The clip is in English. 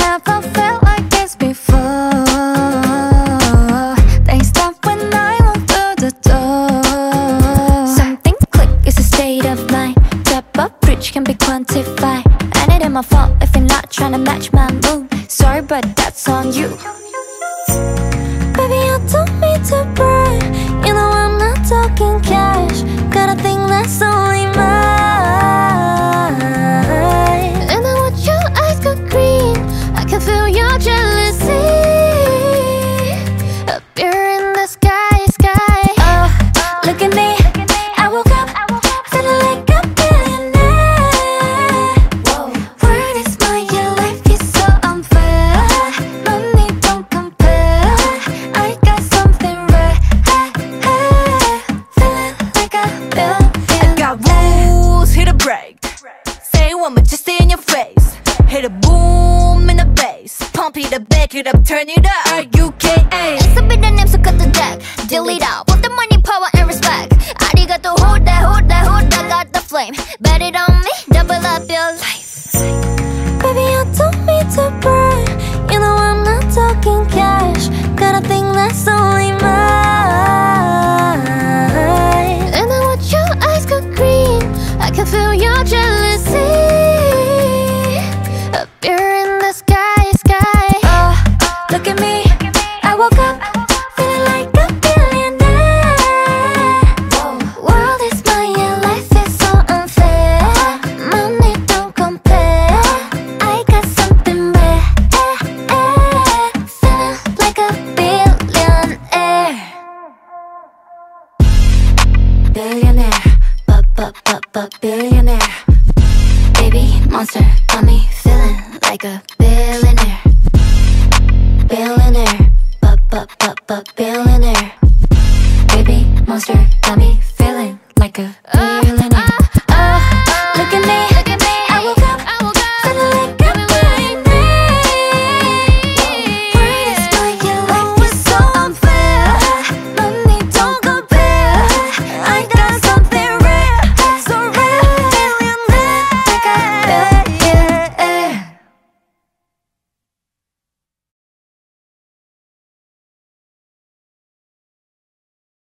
never felt like this before. They stop when I walk through the door. Something click, it's a state of mind. Step up, reach can be quantified. And it ain't my fault if you're not trying to match my mood. Sorry, but that's on you. Baby, I don't mean to brag. You know I'm not talking cash. Got a thing that's only mine. And I want your eyes go green. I can feel your jealousy up here in the sky, sky. Oh, look at me. I woke up feeling like a billionaire. Whoa. Word is mine, your life is so unfair. Money don't compare. I got something rare. Feeling like a billionaire. I got rules, hit a break. Say one more, just stay in your face. Hit a boom in the bass. Pump it up, back it up, turn it up. R-U-K-A. It's a bit of names, so cut the deck. Delete out, put the money, power, and respect. Arigato, hold that, hold that, hold that. Got the flame, bet it on me, double up your life. Baby, I don't mean to brag. You know I'm not talking cash. Got a thing that's only mine. And I want your eyes go green. I can feel your jealousy up here in the sky, sky. Oh, look at me. I woke up feeling like a billionaire. Whoa. World is mine, your life is so unfair. Money don't compare. I got something rare. Feeling like a billionaire. Billionaire, billionaire. Baby monster, got me feeling like a